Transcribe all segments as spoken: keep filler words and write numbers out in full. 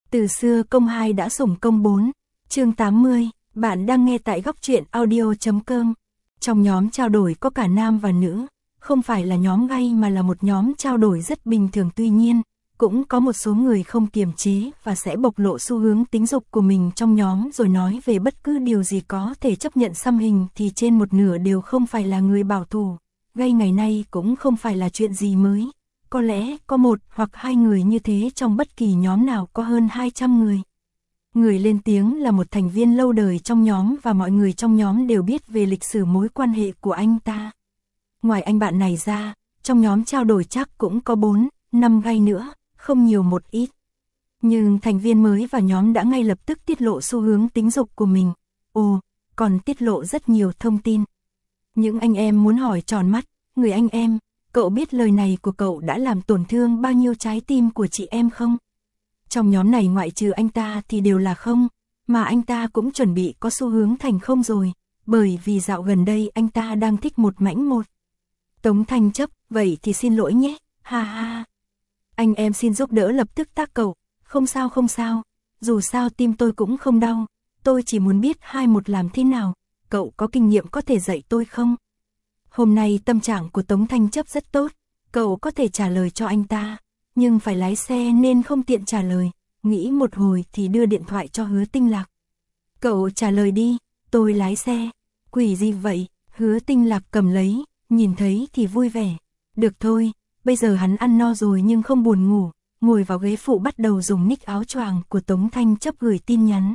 Từ xưa công hai đã sủng công bốn. Chương tám mươi, bạn đang nghe tại góc truyện audio chấm com. Trong nhóm trao đổi có cả nam và nữ, không phải là nhóm gay mà là một nhóm trao đổi rất bình thường, tuy nhiên, cũng có một số người không kiềm chế và sẽ bộc lộ xu hướng tính dục của mình trong nhóm rồi nói về bất cứ điều gì có thể chấp nhận xăm hình, thì trên một nửa đều không phải là người bảo thủ. Gay ngày nay cũng không phải là chuyện gì mới. Có lẽ có một hoặc hai người như thế trong bất kỳ nhóm nào có hơn hai trăm người. Người lên tiếng là một thành viên lâu đời trong nhóm và mọi người trong nhóm đều biết về lịch sử mối quan hệ của anh ta. Ngoài anh bạn này ra, trong nhóm trao đổi chắc cũng có bốn, năm gay nữa, không nhiều một ít. Nhưng thành viên mới vào nhóm đã ngay lập tức tiết lộ xu hướng tính dục của mình. Ồ, còn tiết lộ rất nhiều thông tin. Những anh em muốn hỏi tròn mắt, người anh em, cậu biết lời này của cậu đã làm tổn thương bao nhiêu trái tim của chị em không? Trong nhóm này ngoại trừ anh ta thì đều là không, mà anh ta cũng chuẩn bị có xu hướng thành không rồi, bởi vì dạo gần đây anh ta đang thích một mãnh một. Tống Thanh chấp, vậy thì xin lỗi nhé, ha ha. Anh em xin giúp đỡ lập tức tác cậu, không sao không sao, dù sao tim tôi cũng không đau, tôi chỉ muốn biết hai một làm thế nào, cậu có kinh nghiệm có thể dạy tôi không? Hôm nay tâm trạng của Tống Thanh chấp rất tốt, cậu có thể trả lời cho anh ta, nhưng phải lái xe nên không tiện trả lời, nghĩ một hồi thì đưa điện thoại cho Hứa Tinh Lạc. Cậu trả lời đi, tôi lái xe. Quỷ gì vậy? Hứa Tinh Lạc cầm lấy, nhìn thấy thì vui vẻ. Được thôi, bây giờ hắn ăn no rồi nhưng không buồn ngủ, ngồi vào ghế phụ bắt đầu dùng nick áo choàng của Tống Thanh chấp gửi tin nhắn.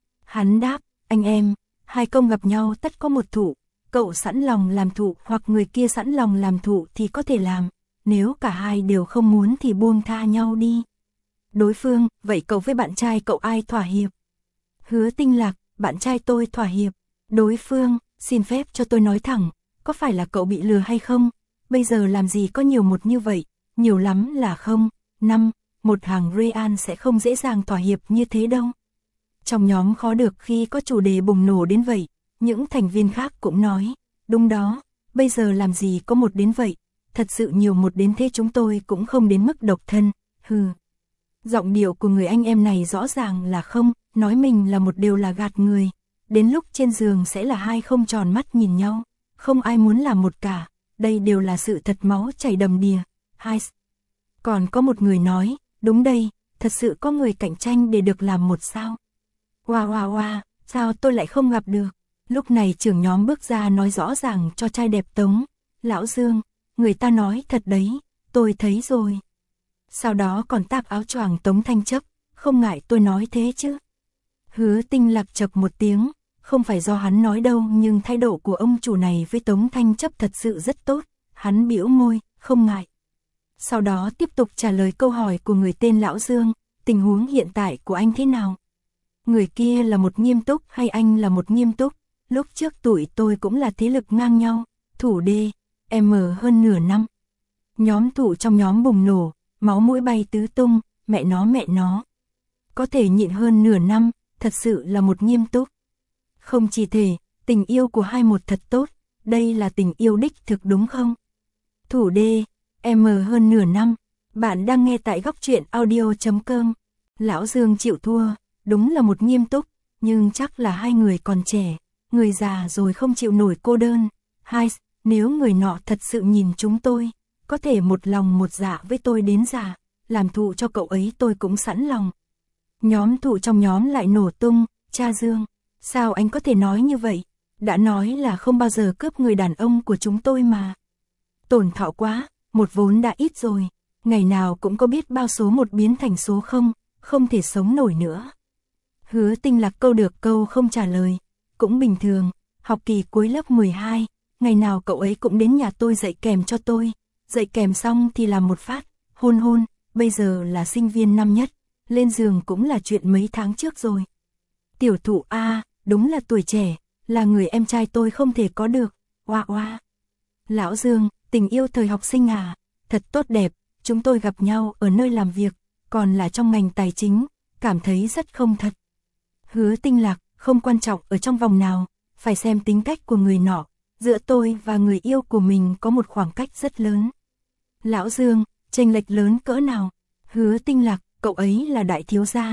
Hắn đáp, anh em, hai công gặp nhau tất có một thụ, cậu sẵn lòng làm thụ hoặc người kia sẵn lòng làm thụ thì có thể làm, nếu cả hai đều không muốn thì buông tha nhau đi. Đối phương, vậy cậu với bạn trai cậu ai thỏa hiệp? Hứa Tinh Lạc, bạn trai tôi thỏa hiệp. Đối phương, xin phép cho tôi nói thẳng, có phải là cậu bị lừa hay không? Bây giờ làm gì có nhiều một như vậy, nhiều lắm là không, năm, một hàng real sẽ không dễ dàng thỏa hiệp như thế đâu. Trong nhóm khó được khi có chủ đề bùng nổ đến vậy, những thành viên khác cũng nói, đúng đó, bây giờ làm gì có một đến vậy, thật sự nhiều một đến thế chúng tôi cũng không đến mức độc thân, hừ. Giọng điệu của người anh em này rõ ràng là không, nói mình là một đều là gạt người, đến lúc trên giường sẽ là hai không tròn mắt nhìn nhau, không ai muốn làm một cả, đây đều là sự thật máu chảy đầm đìa, hai. Còn có một người nói, đúng đây, thật sự có người cạnh tranh để được làm một sao. Wow wow wow, sao tôi lại không gặp được? Lúc này trưởng nhóm bước ra nói rõ ràng cho trai đẹp Tống, Lão Dương, người ta nói thật đấy, tôi thấy rồi. Sau đó còn tag áo choàng Tống Thanh chấp, không ngại tôi nói thế chứ. Hứa Tinh Lạc chập một tiếng, không phải do hắn nói đâu nhưng thái độ của ông chủ này với Tống Thanh chấp thật sự rất tốt, hắn bĩu môi, không ngại. Sau đó tiếp tục trả lời câu hỏi của người tên Lão Dương, tình huống hiện tại của anh thế nào? Người kia là một nghiêm túc hay anh là một nghiêm túc? Lúc trước tuổi tôi cũng là thế lực ngang nhau, thủ đê, em hơn nửa năm. Nhóm thủ trong nhóm bùng nổ, máu mũi bay tứ tung, mẹ nó mẹ nó. Có thể nhịn hơn nửa năm, thật sự là một nghiêm túc. Không chỉ thể, tình yêu của hai một thật tốt, đây là tình yêu đích thực đúng không? Thủ đê, em hơn nửa năm, bạn đang nghe tại góc truyện audio chấm com. Lão Dương chịu thua, đúng là một nghiêm túc, nhưng chắc là hai người còn trẻ, người già rồi không chịu nổi cô đơn. Hai, nếu người nọ thật sự nhìn chúng tôi, có thể một lòng một dạ với tôi đến già, làm thụ cho cậu ấy tôi cũng sẵn lòng. Nhóm thụ trong nhóm lại nổ tung, cha Dương, sao anh có thể nói như vậy? Đã nói là không bao giờ cướp người đàn ông của chúng tôi mà. Tổn thọ quá, một vốn đã ít rồi, ngày nào cũng có biết bao số một biến thành số không, không thể sống nổi nữa. Hứa Tinh Lạc câu được câu không trả lời, cũng bình thường, học kỳ cuối lớp mười hai, ngày nào cậu ấy cũng đến nhà tôi dạy kèm cho tôi, dạy kèm xong thì làm một phát, hôn hôn, bây giờ là sinh viên năm nhất, lên giường cũng là chuyện mấy tháng trước rồi. Tiểu thụ A, đúng là tuổi trẻ, là người em trai tôi không thể có được, oa oa. Lão Dương, tình yêu thời học sinh à, thật tốt đẹp, chúng tôi gặp nhau ở nơi làm việc, còn là trong ngành tài chính, cảm thấy rất không thật. Hứa Tinh Lạc, không quan trọng ở trong vòng nào, phải xem tính cách của người nọ, giữa tôi và người yêu của mình có một khoảng cách rất lớn. Lão Dương, chênh lệch lớn cỡ nào? Hứa Tinh Lạc, cậu ấy là đại thiếu gia,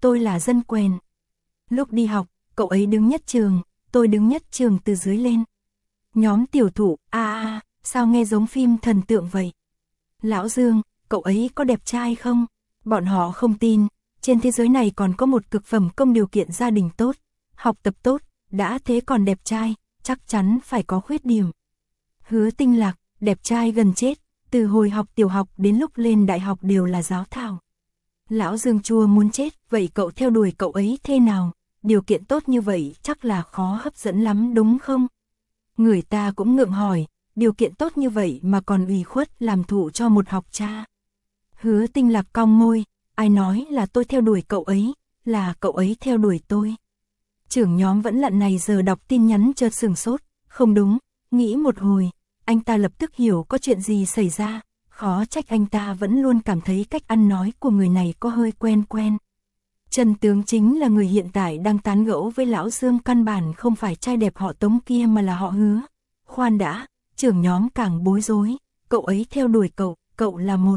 tôi là dân quèn. Lúc đi học, cậu ấy đứng nhất trường, tôi đứng nhất trường từ dưới lên. Nhóm tiểu thủ, a a, sao nghe giống phim thần tượng vậy? Lão Dương, cậu ấy có đẹp trai không? Bọn họ không tin, trên thế giới này còn có một cực phẩm công điều kiện gia đình tốt, học tập tốt, đã thế còn đẹp trai, chắc chắn phải có khuyết điểm. Hứa Tinh Lạc, đẹp trai gần chết, từ hồi học tiểu học đến lúc lên đại học đều là giáo thảo. Lão Dương chua muốn chết, vậy cậu theo đuổi cậu ấy thế nào? Điều kiện tốt như vậy chắc là khó hấp dẫn lắm đúng không? Người ta cũng ngượng hỏi, điều kiện tốt như vậy mà còn ủy khuất làm thụ cho một học cha. Hứa Tinh Lạc cong môi, ai nói là tôi theo đuổi cậu ấy, là cậu ấy theo đuổi tôi. Trưởng nhóm vẫn lặn này giờ đọc tin nhắn chợt sửng sốt, không đúng, nghĩ một hồi, anh ta lập tức hiểu có chuyện gì xảy ra, khó trách anh ta vẫn luôn cảm thấy cách ăn nói của người này có hơi quen quen. Chân tướng chính là người hiện tại đang tán gẫu với Lão Dương căn bản không phải trai đẹp họ Tống kia mà là họ Hứa. Khoan đã, trưởng nhóm càng bối rối, cậu ấy theo đuổi cậu, cậu là một.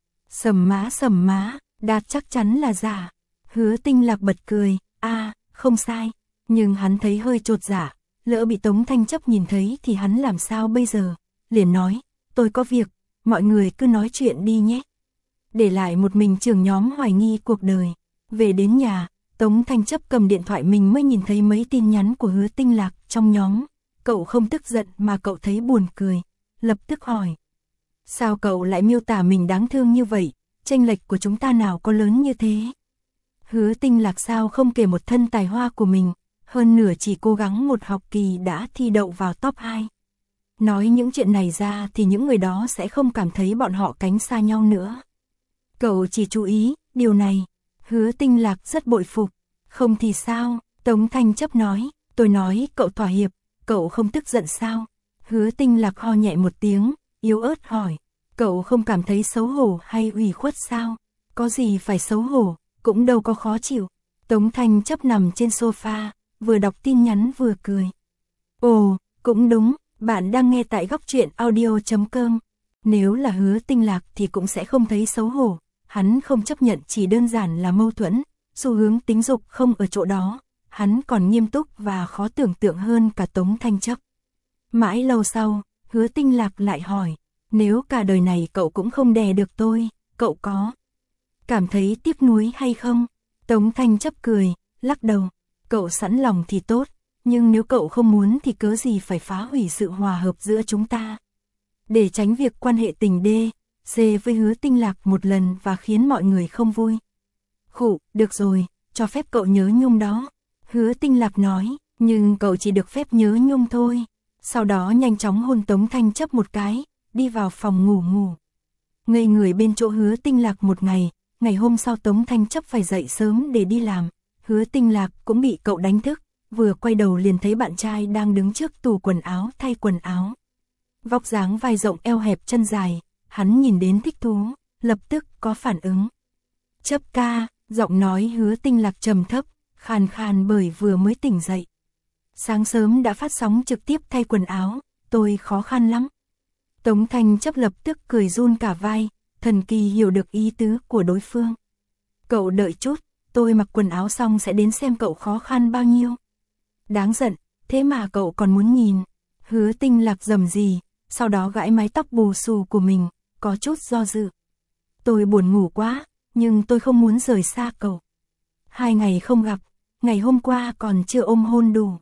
Sầm má sầm má, Đạt chắc chắn là giả. Hứa Tinh Lạc bật cười, a, không sai, nhưng hắn thấy hơi chột dạ, lỡ bị Tống Thanh Chấp nhìn thấy thì hắn làm sao bây giờ? Liền nói, tôi có việc, mọi người cứ nói chuyện đi nhé. Để lại một mình trưởng nhóm hoài nghi cuộc đời. Về đến nhà, Tống Thanh Chấp cầm điện thoại mình mới nhìn thấy mấy tin nhắn của Hứa Tinh Lạc trong nhóm. Cậu không tức giận mà cậu thấy buồn cười, lập tức hỏi. Sao cậu lại miêu tả mình đáng thương như vậy, chênh lệch của chúng ta nào có lớn như thế? Hứa Tinh Lạc sao không kể một thân tài hoa của mình, hơn nửa chỉ cố gắng một học kỳ đã thi đậu vào top hai. Nói những chuyện này ra thì những người đó sẽ không cảm thấy bọn họ cánh xa nhau nữa. Cậu chỉ chú ý, điều này. Hứa Tinh Lạc rất bội phục. Không thì sao? Tống Thanh Chấp nói. Tôi nói cậu thỏa hiệp, cậu không tức giận sao? Hứa Tinh Lạc ho nhẹ một tiếng, yếu ớt hỏi. Cậu không cảm thấy xấu hổ hay ủy khuất sao? Có gì phải xấu hổ, cũng đâu có khó chịu. Tống Thanh Chấp nằm trên sofa, vừa đọc tin nhắn vừa cười. Ồ, cũng đúng, bạn đang nghe tại góc truyện audio chấm com. Nếu là Hứa Tinh Lạc thì cũng sẽ không thấy xấu hổ. Hắn không chấp nhận chỉ đơn giản là mâu thuẫn, xu hướng tính dục không ở chỗ đó. Hắn còn nghiêm túc và khó tưởng tượng hơn cả Tống Thanh Chấp. Mãi lâu sau, Hứa Tinh Lạc lại hỏi, nếu cả đời này cậu cũng không đè được tôi, cậu có cảm thấy tiếc nuối hay không? Tống Thanh Chấp cười, lắc đầu, cậu sẵn lòng thì tốt, nhưng nếu cậu không muốn thì cớ gì phải phá hủy sự hòa hợp giữa chúng ta. Để tránh việc quan hệ tình đê, xê với Hứa Tinh Lạc một lần và khiến mọi người không vui. Khụ, được rồi, cho phép cậu nhớ nhung đó. Hứa Tinh Lạc nói, nhưng cậu chỉ được phép nhớ nhung thôi. Sau đó nhanh chóng hôn Tống Thanh Chấp một cái, đi vào phòng ngủ ngủ. Ngây người bên chỗ Hứa Tinh Lạc một ngày, ngày hôm sau Tống Thanh Chấp phải dậy sớm để đi làm. Hứa Tinh Lạc cũng bị cậu đánh thức, vừa quay đầu liền thấy bạn trai đang đứng trước tủ quần áo thay quần áo. Vóc dáng vai rộng eo hẹp chân dài, hắn nhìn đến thích thú, lập tức có phản ứng. Chấp ca, giọng nói Hứa Tinh Lạc trầm thấp, khàn khàn bởi vừa mới tỉnh dậy. Sáng sớm đã phát sóng trực tiếp thay quần áo, tôi khó khăn lắm. Tống Thanh Chấp lập tức cười run cả vai, thần kỳ hiểu được ý tứ của đối phương. Cậu đợi chút, tôi mặc quần áo xong sẽ đến xem cậu khó khăn bao nhiêu. Đáng giận, thế mà cậu còn muốn nhìn. Hứa Tinh Lạc rầm rì, sau đó gãi mái tóc bù xù của mình, có chút do dự. Tôi buồn ngủ quá, nhưng tôi không muốn rời xa cậu. Hai ngày không gặp, ngày hôm qua còn chưa ôm hôn đủ.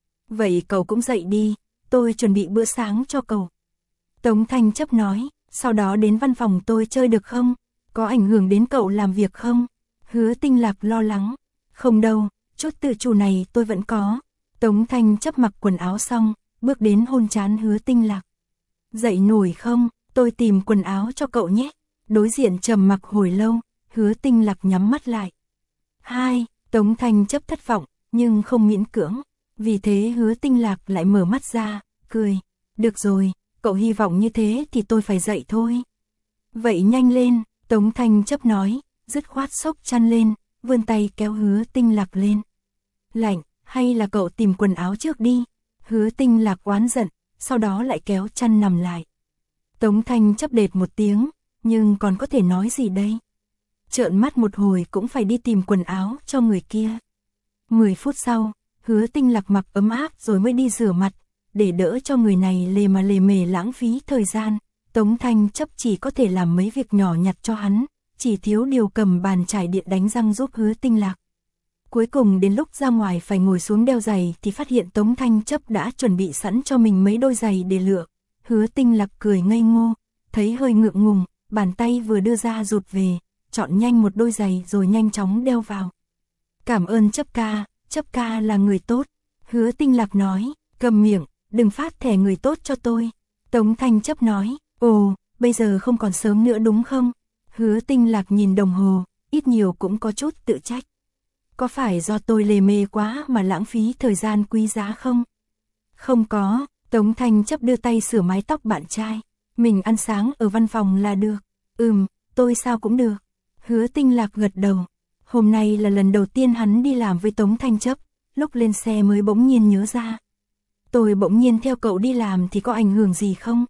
Vậy cậu cũng dậy đi, tôi chuẩn bị bữa sáng cho cậu. Tống Thanh Chấp nói, sau đó đến văn phòng tôi chơi được không? Có ảnh hưởng đến cậu làm việc không? Hứa Tinh Lạc lo lắng. Không đâu, chút tự chủ này tôi vẫn có. Tống Thanh Chấp mặc quần áo xong, bước đến hôn trán Hứa Tinh Lạc. Dậy nổi không? Tôi tìm quần áo cho cậu nhé. Đối diện trầm mặc hồi lâu, Hứa Tinh Lạc nhắm mắt lại. Hai, Tống Thanh Chấp thất vọng, nhưng không miễn cưỡng. Vì thế Hứa Tinh Lạc lại mở mắt ra, cười. Được rồi, cậu hy vọng như thế thì tôi phải dậy thôi. Vậy nhanh lên, Tống Thanh Chấp nói, dứt khoát xốc chăn lên, vươn tay kéo Hứa Tinh Lạc lên. Lạnh, hay là cậu tìm quần áo trước đi. Hứa Tinh Lạc oán giận, sau đó lại kéo chăn nằm lại. Tống Thanh Chấp đệt một tiếng, nhưng còn có thể nói gì đây? trợn mắt một hồi cũng phải đi tìm quần áo cho người kia. mười phút sau, Hứa Tinh Lạc mặc ấm áp rồi mới đi rửa mặt, để đỡ cho người này lề mà lề mề lãng phí thời gian. Tống Thanh Chấp chỉ có thể làm mấy việc nhỏ nhặt cho hắn, chỉ thiếu điều cầm bàn chải điện đánh răng giúp Hứa Tinh Lạc. Cuối cùng đến lúc ra ngoài phải ngồi xuống đeo giày thì phát hiện Tống Thanh Chấp đã chuẩn bị sẵn cho mình mấy đôi giày để lựa. Hứa Tinh Lạc cười ngây ngô, thấy hơi ngượng ngùng, bàn tay vừa đưa ra rụt về, chọn nhanh một đôi giày rồi nhanh chóng đeo vào. Cảm ơn Chấp ca, Chấp ca là người tốt. Hứa Tinh Lạc nói, cầm miệng, đừng phát thẻ người tốt cho tôi. Tống Thanh Chấp nói, ồ, bây giờ không còn sớm nữa đúng không? Hứa Tinh Lạc nhìn đồng hồ, ít nhiều cũng có chút tự trách. Có phải do tôi lề mề quá mà lãng phí thời gian quý giá không? Không có, Tống Thanh Chấp đưa tay sửa mái tóc bạn trai. Mình ăn sáng ở văn phòng là được. Ừm, tôi sao cũng được. Hứa Tinh Lạc gật đầu. Hôm nay là lần đầu tiên hắn đi làm với Tống Thanh Chấp, lúc lên xe mới bỗng nhiên nhớ ra. Tôi bỗng nhiên theo cậu đi làm thì có ảnh hưởng gì không?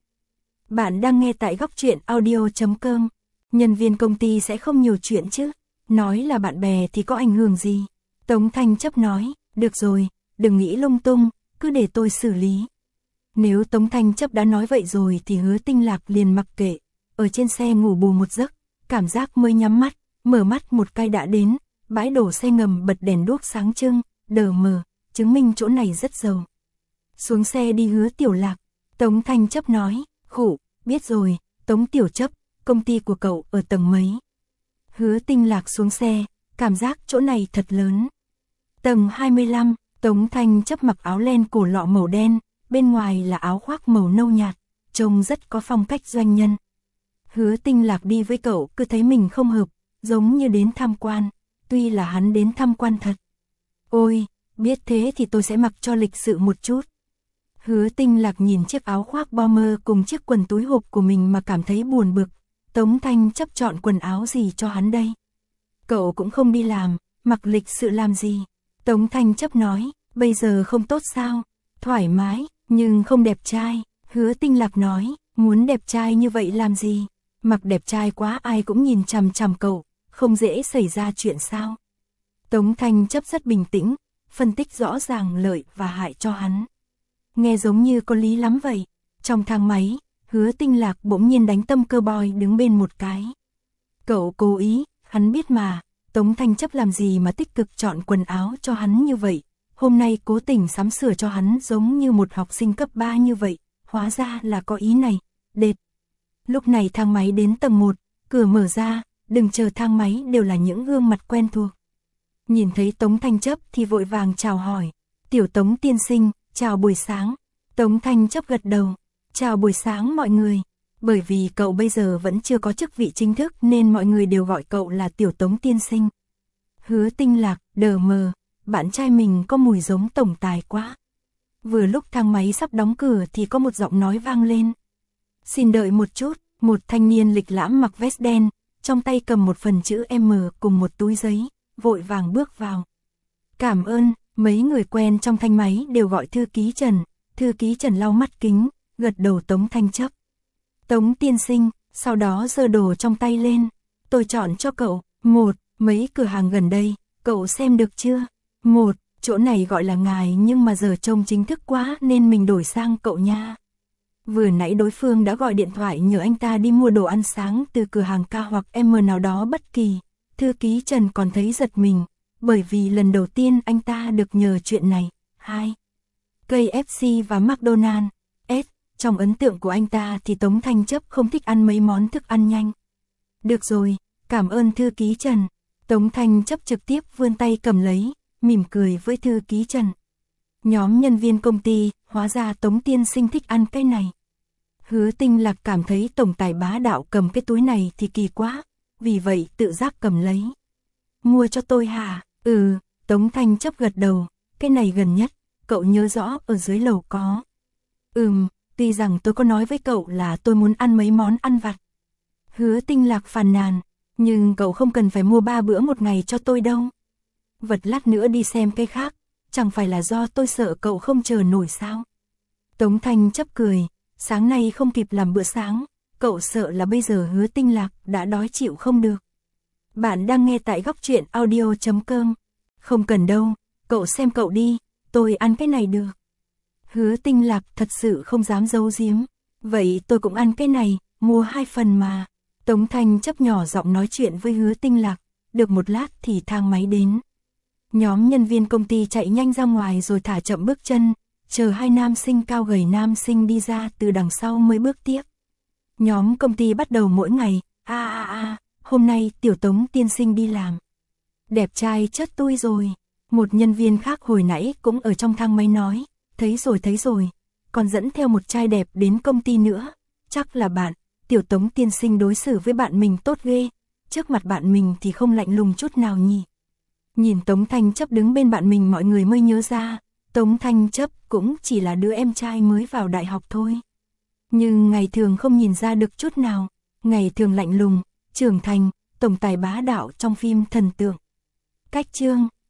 Bạn đang nghe tại góc truyện audio chấm com. Nhân viên công ty sẽ không nhiều chuyện chứ. Nói là bạn bè thì có ảnh hưởng gì? Tống Thanh Chấp nói, được rồi, đừng nghĩ lung tung, cứ để tôi xử lý. Nếu Tống Thanh Chấp đã nói vậy rồi thì Hứa Tinh Lạc liền mặc kệ. Ở trên xe ngủ bù một giấc, cảm giác mới nhắm mắt, mở mắt một cái đã đến, bãi đổ xe ngầm bật đèn đuốc sáng trưng, đờ mờ, chứng minh chỗ này rất giàu. Xuống xe đi Hứa Tiểu Lạc, Tống Thanh Chấp nói, khụ, biết rồi, Tống Tiểu Chấp, công ty của cậu ở tầng mấy? Hứa Tinh Lạc xuống xe, cảm giác chỗ này thật lớn. Tầng hai mươi lăm, Tống Thanh Chấp mặc áo len cổ lọ màu đen, bên ngoài là áo khoác màu nâu nhạt, trông rất có phong cách doanh nhân. Hứa Tinh Lạc đi với cậu cứ thấy mình không hợp, giống như đến tham quan, tuy là hắn đến tham quan thật. Ôi, biết thế thì tôi sẽ mặc cho lịch sự một chút. Hứa Tinh Lạc nhìn chiếc áo khoác bomber cùng chiếc quần túi hộp của mình mà cảm thấy buồn bực. Tống Thanh Chấp chọn quần áo gì cho hắn đây? Cậu cũng không đi làm, mặc lịch sự làm gì? Tống Thanh Chấp nói, bây giờ không tốt sao? Thoải mái, nhưng không đẹp trai. Hứa Tinh Lạc nói, muốn đẹp trai như vậy làm gì? Mặc đẹp trai quá ai cũng nhìn chằm chằm cậu, không dễ xảy ra chuyện sao? Tống Thanh Chấp rất bình tĩnh, phân tích rõ ràng lợi và hại cho hắn. Nghe giống như có lý lắm vậy. Trong thang máy, Hứa Tinh Lạc bỗng nhiên đánh tâm cơ boy đứng bên một cái. Cậu cố ý, hắn biết mà, Tống Thanh Chấp làm gì mà tích cực chọn quần áo cho hắn như vậy. Hôm nay cố tình sắm sửa cho hắn giống như một học sinh cấp ba như vậy, hóa ra là có ý này, đệt. Lúc này thang máy đến tầng một, cửa mở ra, đừng chờ thang máy đều là những gương mặt quen thuộc. Nhìn thấy Tống Thanh Chấp thì vội vàng chào hỏi, tiểu Tống tiên sinh, chào buổi sáng. Tống Thanh Chấp gật đầu, chào buổi sáng mọi người. Bởi vì cậu bây giờ vẫn chưa có chức vị chính thức nên mọi người đều gọi cậu là tiểu Tống tiên sinh. Hứa Tinh Lạc, đờ mờ, bạn trai mình có mùi giống tổng tài quá. Vừa lúc thang máy sắp đóng cửa thì có một giọng nói vang lên. Xin đợi một chút, một thanh niên lịch lãm mặc vest đen, trong tay cầm một phần chữ M cùng một túi giấy, vội vàng bước vào. Cảm ơn, mấy người quen trong thanh máy đều gọi thư ký Trần, thư ký Trần lau mắt kính, gật đầu Tống Thanh Chấp. Tống tiên sinh, sau đó giơ đồ trong tay lên, tôi chọn cho cậu, một, mấy cửa hàng gần đây, cậu xem được chưa? Một, chỗ này gọi là ngài nhưng mà giờ trông chính thức quá nên mình đổi sang cậu nha. Vừa nãy đối phương đã gọi điện thoại nhờ anh ta đi mua đồ ăn sáng từ cửa hàng K hoặc M nào đó bất kỳ. Thư ký Trần còn thấy giật mình, bởi vì lần đầu tiên anh ta được nhờ chuyện này. Hai, K F C và McDonald's. S, trong ấn tượng của anh ta thì Tống Thanh Chấp không thích ăn mấy món thức ăn nhanh. Được rồi, cảm ơn thư ký Trần. Tống Thanh Chấp trực tiếp vươn tay cầm lấy, mỉm cười với thư ký Trần. Nhóm nhân viên công ty, hóa ra Tống tiên sinh thích ăn cái này. Hứa Tinh Lạc cảm thấy tổng tài bá đạo cầm cái túi này thì kỳ quá, vì vậy tự giác cầm lấy. Mua cho tôi hả? Ừ, Tống Thanh Chấp gật đầu, cái này gần nhất, cậu nhớ rõ ở dưới lầu có. Ừm, tuy rằng tôi có nói với cậu là tôi muốn ăn mấy món ăn vặt. Hứa Tinh Lạc phàn nàn, nhưng cậu không cần phải mua ba bữa một ngày cho tôi đâu. Vật lát nữa đi xem cái khác, chẳng phải là do tôi sợ cậu không chờ nổi sao? Tống Thanh Chấp cười, sáng nay không kịp làm bữa sáng, cậu sợ là bây giờ Hứa Tinh Lạc đã đói chịu không được. Bạn đang nghe tại góc truyện audio chấm com. Không cần đâu, cậu xem cậu đi, tôi ăn cái này được. Hứa Tinh Lạc thật sự không dám giấu giếm. Vậy tôi cũng ăn cái này, mua hai phần mà. Tống Thanh Chấp nhỏ giọng nói chuyện với Hứa Tinh Lạc, được một lát thì thang máy đến. Nhóm nhân viên công ty chạy nhanh ra ngoài rồi thả chậm bước chân, chờ hai nam sinh cao gầy nam sinh đi ra từ đằng sau mới bước tiếp. Nhóm công ty bắt đầu mỗi ngày, a a a, hôm nay tiểu Tống tiên sinh đi làm. Đẹp trai chất tui rồi. Một nhân viên khác hồi nãy cũng ở trong thang máy nói, thấy rồi thấy rồi, còn dẫn theo một trai đẹp đến công ty nữa, chắc là bạn, tiểu Tống tiên sinh đối xử với bạn mình tốt ghê, trước mặt bạn mình thì không lạnh lùng chút nào nhỉ. Nhìn Tống Thanh Chấp đứng bên bạn mình mọi người mới nhớ ra, Tống Thanh Chấp cũng chỉ là đứa em trai mới vào đại học thôi. Nhưng ngày thường không nhìn ra được chút nào, ngày thường lạnh lùng, trưởng thành, tổng tài bá đạo trong phim thần tượng. Cách chương